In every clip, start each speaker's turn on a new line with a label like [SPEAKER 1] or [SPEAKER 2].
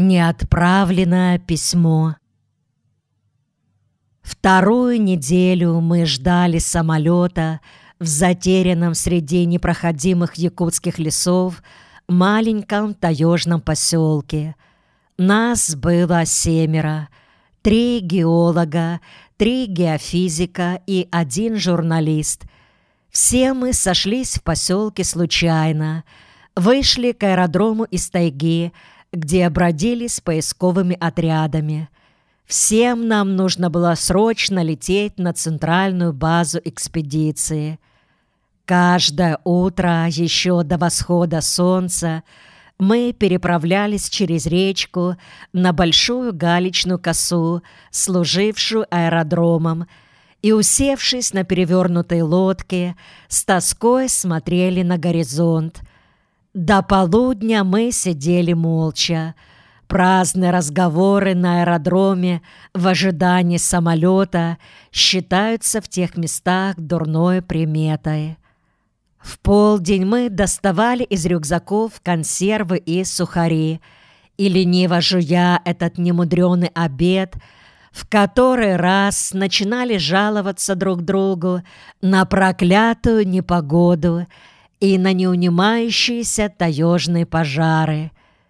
[SPEAKER 1] Неотправленное письмо. Вторую неделю мы ждали самолета в затерянном среди непроходимых якутских лесов маленьком таежном поселке. Нас было 7: 3 геолога, 3 геофизика и 1 журналист. Все мы сошлись в поселке случайно, вышли к аэродрому из тайги, где бродили с поисковыми отрядами. Всем нам нужно было срочно лететь на центральную базу экспедиции. Каждое утро, еще до восхода солнца, мы переправлялись через речку на большую галечную косу, служившую аэродромом, и, усевшись на перевернутой лодке, с тоской смотрели на горизонт. До полудня мы сидели молча. Праздные разговоры на аэродроме в ожидании самолета считаются в тех местах дурной приметой. В полдень мы доставали из рюкзаков консервы и сухари, и, лениво жуя этот немудрёный обед, в который раз начинали жаловаться друг другу на проклятую непогоду и на неунимающиеся таежные пожары.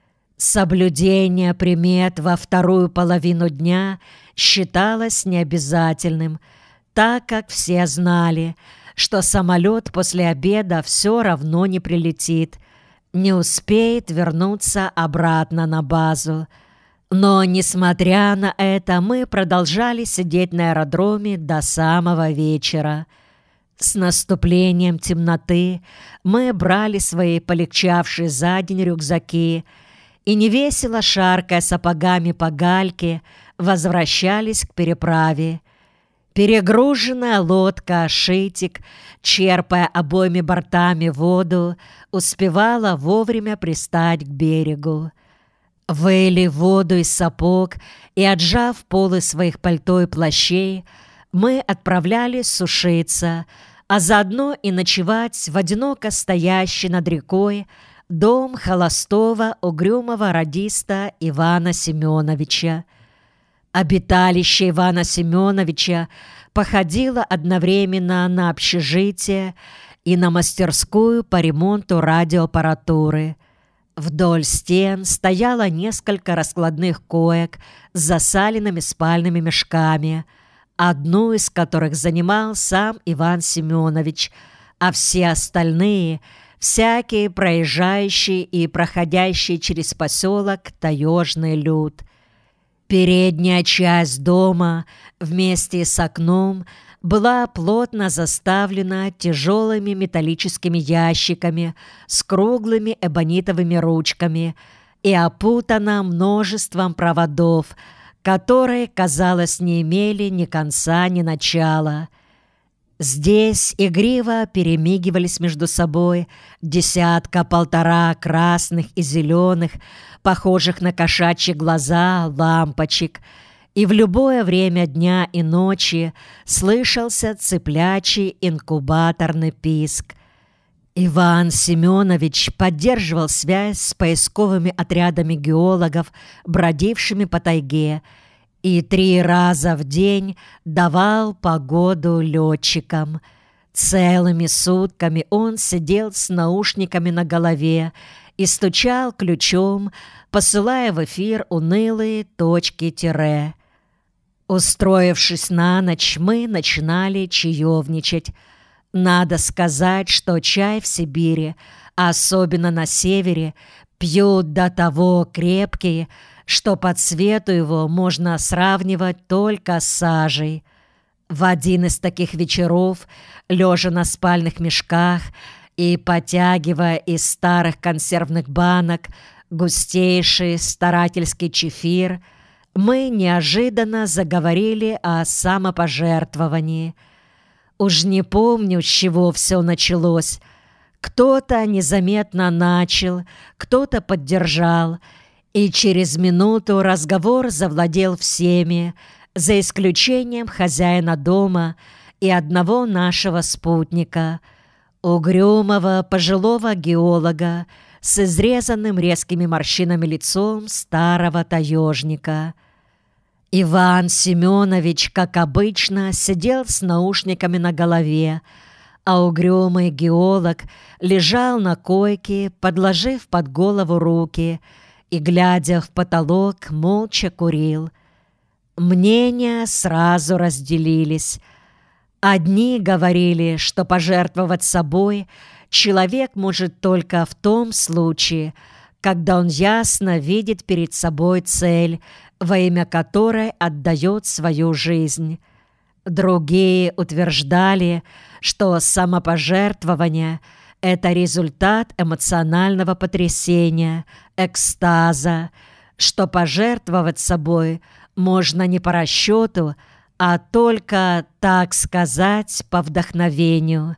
[SPEAKER 1] Соблюдение примет во вторую половину дня считалось необязательным, так как все знали, что самолет после обеда все равно не прилетит, не успеет вернуться обратно на базу. Но, несмотря на это, мы продолжали сидеть на аэродроме до самого вечера. С наступлением темноты мы брали свои полегчавшие за день рюкзаки и, невесело шаркая сапогами по гальке, возвращались к переправе. Перегруженная лодка «Шитик», черпая обоими бортами воду, успевала вовремя пристать к берегу. Выли воду из сапог и, отжав полы своих пальто и плащей, мы отправлялись сушиться, а заодно и ночевать в одиноко стоящий над рекой дом холостого угрюмого радиста Ивана Семеновича. Обиталище Ивана Семеновича походило одновременно на общежитие и на мастерскую по ремонту радиоаппаратуры. Вдоль стен стояло несколько раскладных коек с засаленными спальными мешками, одну из которых занимал сам Иван Семенович, а все остальные — всякие проезжающие и проходящие через поселок таежный люд. Передняя часть дома вместе с окном была плотно заставлена тяжелыми металлическими ящиками с круглыми эбонитовыми ручками и опутана множеством проводов, которые, казалось, не имели ни конца, ни начала. Здесь игриво перемигивались между собой 10-1.5 красных и зеленых, похожих на кошачьи глаза, лампочек, и в любое время дня и ночи слышался цыплячий инкубаторный писк. Иван Семенович поддерживал связь с поисковыми отрядами геологов, бродившими по тайге, и 3 раза в день давал погоду летчикам. Целыми сутками он сидел с наушниками на голове и стучал ключом, посылая в эфир унылые точки-тире. Устроившись на ночь, мы начинали чаевничать. Надо сказать, что чай в Сибири, особенно на севере, пьют до того крепкий, что по цвету его можно сравнивать только с сажей. В один из таких вечеров, лежа на спальных мешках и потягивая из старых консервных банок густейший старательский чефир, мы неожиданно заговорили о самопожертвовании. Уж не помню, с чего все началось. Кто-то незаметно начал, кто-то поддержал, и через минуту разговор завладел всеми, за исключением хозяина дома и одного нашего спутника, угрюмого пожилого геолога с изрезанным резкими морщинами лицом старого таежника. Иван Семенович, как обычно, сидел с наушниками на голове, а угрюмый геолог лежал на койке, подложив под голову руки, и, глядя в потолок, молча курил. Мнения сразу разделились. Одни говорили, что пожертвовать собой человек может только в том случае, когда он ясно видит перед собой цель, во имя которой отдает свою жизнь. Другие утверждали, что самопожертвование – это результат эмоционального потрясения, экстаза, что пожертвовать собой можно не по расчету, а только, так сказать, по вдохновению.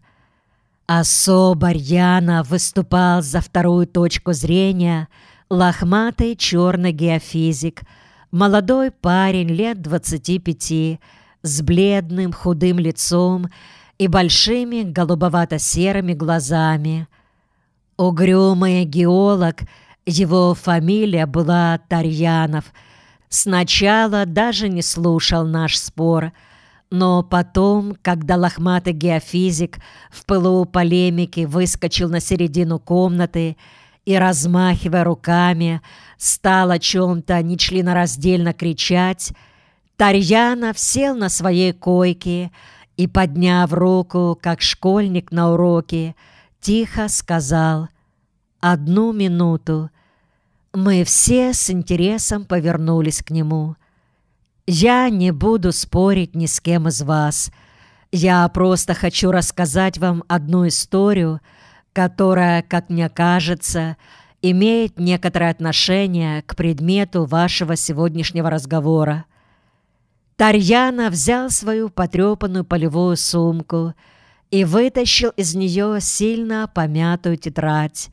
[SPEAKER 1] Особо рьяно выступал за вторую точку зрения лохматый черный геофизик, молодой парень лет 25, с бледным худым лицом и большими голубовато-серыми глазами. Угрюмый геолог, его фамилия была Тарьянов, сначала даже не слушал наш спор, но потом, когда лохматый геофизик в пылу полемики выскочил на середину комнаты и, размахивая руками, стал о чем-то нечленораздельно кричать, Тарьянов сел на своей койке и, подняв руку, как школьник на уроке, тихо сказал: «Одну минуту». Мы все с интересом повернулись к нему. «Я не буду спорить ни с кем из вас. Я просто хочу рассказать вам одну историю, которая, как мне кажется, имеет некоторое отношение к предмету вашего сегодняшнего разговора». Тарьянов взял свою потрепанную полевую сумку и вытащил из нее сильно помятую тетрадь.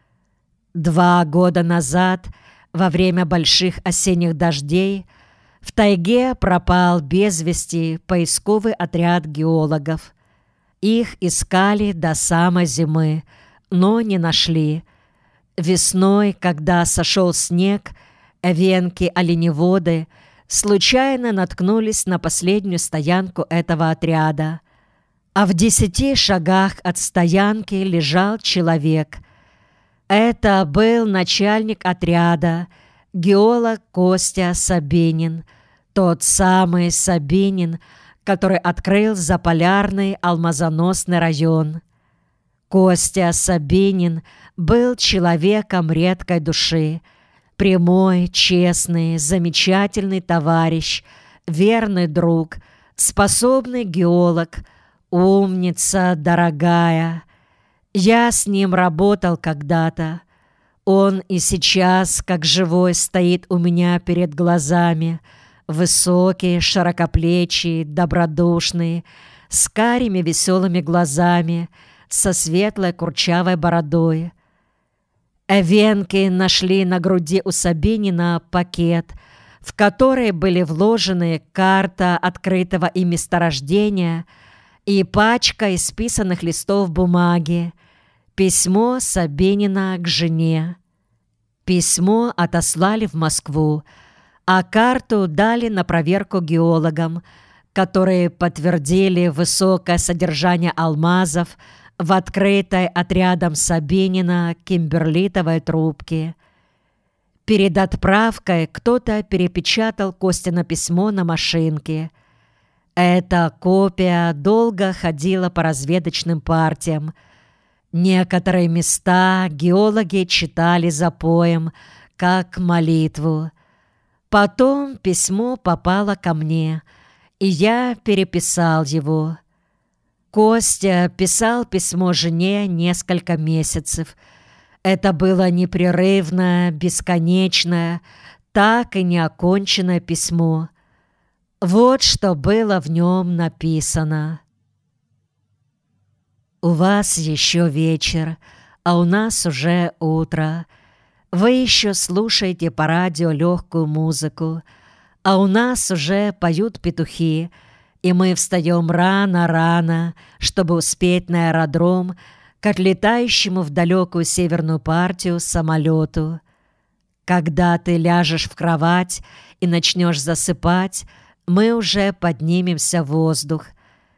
[SPEAKER 1] 2 года назад, во время больших осенних дождей, в тайге пропал без вести поисковый отряд геологов. Их искали до самой зимы, но не нашли. Весной, когда сошел снег, эвенки-оленеводы случайно наткнулись на последнюю стоянку этого отряда. А в 10 шагах от стоянки лежал человек. Это был начальник отряда, геолог Костя Сабинин, тот самый Сабинин, который открыл заполярный алмазоносный район. Костя Сабинин был человеком редкой души, прямой, честный, замечательный товарищ, верный друг, способный геолог, умница дорогая. Я с ним работал когда-то. Он и сейчас, как живой, стоит у меня перед глазами, высокий, широкоплечий, добродушный, с карими веселыми глазами, со светлой курчавой бородой. Эвенки нашли на груди у Сабинина пакет, в который были вложены карта открытого им месторождения и пачка исписанных листов бумаги, письмо Сабинина к жене. Письмо отослали в Москву, а карту дали на проверку геологам, которые подтвердили высокое содержание алмазов в открытой отрядом Сабинина кимберлитовой трубке. Перед отправкой кто-то перепечатал Костино письмо на машинке. Эта копия долго ходила по разведочным партиям. Некоторые места геологи читали запоем, как молитву. Потом письмо попало ко мне, и я переписал его. Костя писал письмо жене несколько месяцев. Это было непрерывное, бесконечное, так и неоконченное письмо. Вот что было в нем написано. «У вас еще вечер, а у нас уже утро. Вы еще слушаете по радио легкую музыку, а у нас уже поют петухи, и мы встаем рано-рано, чтобы успеть на аэродром, к отлетающему в далекую северную партию самолету. Когда ты ляжешь в кровать и начнешь засыпать, мы уже поднимемся в воздух.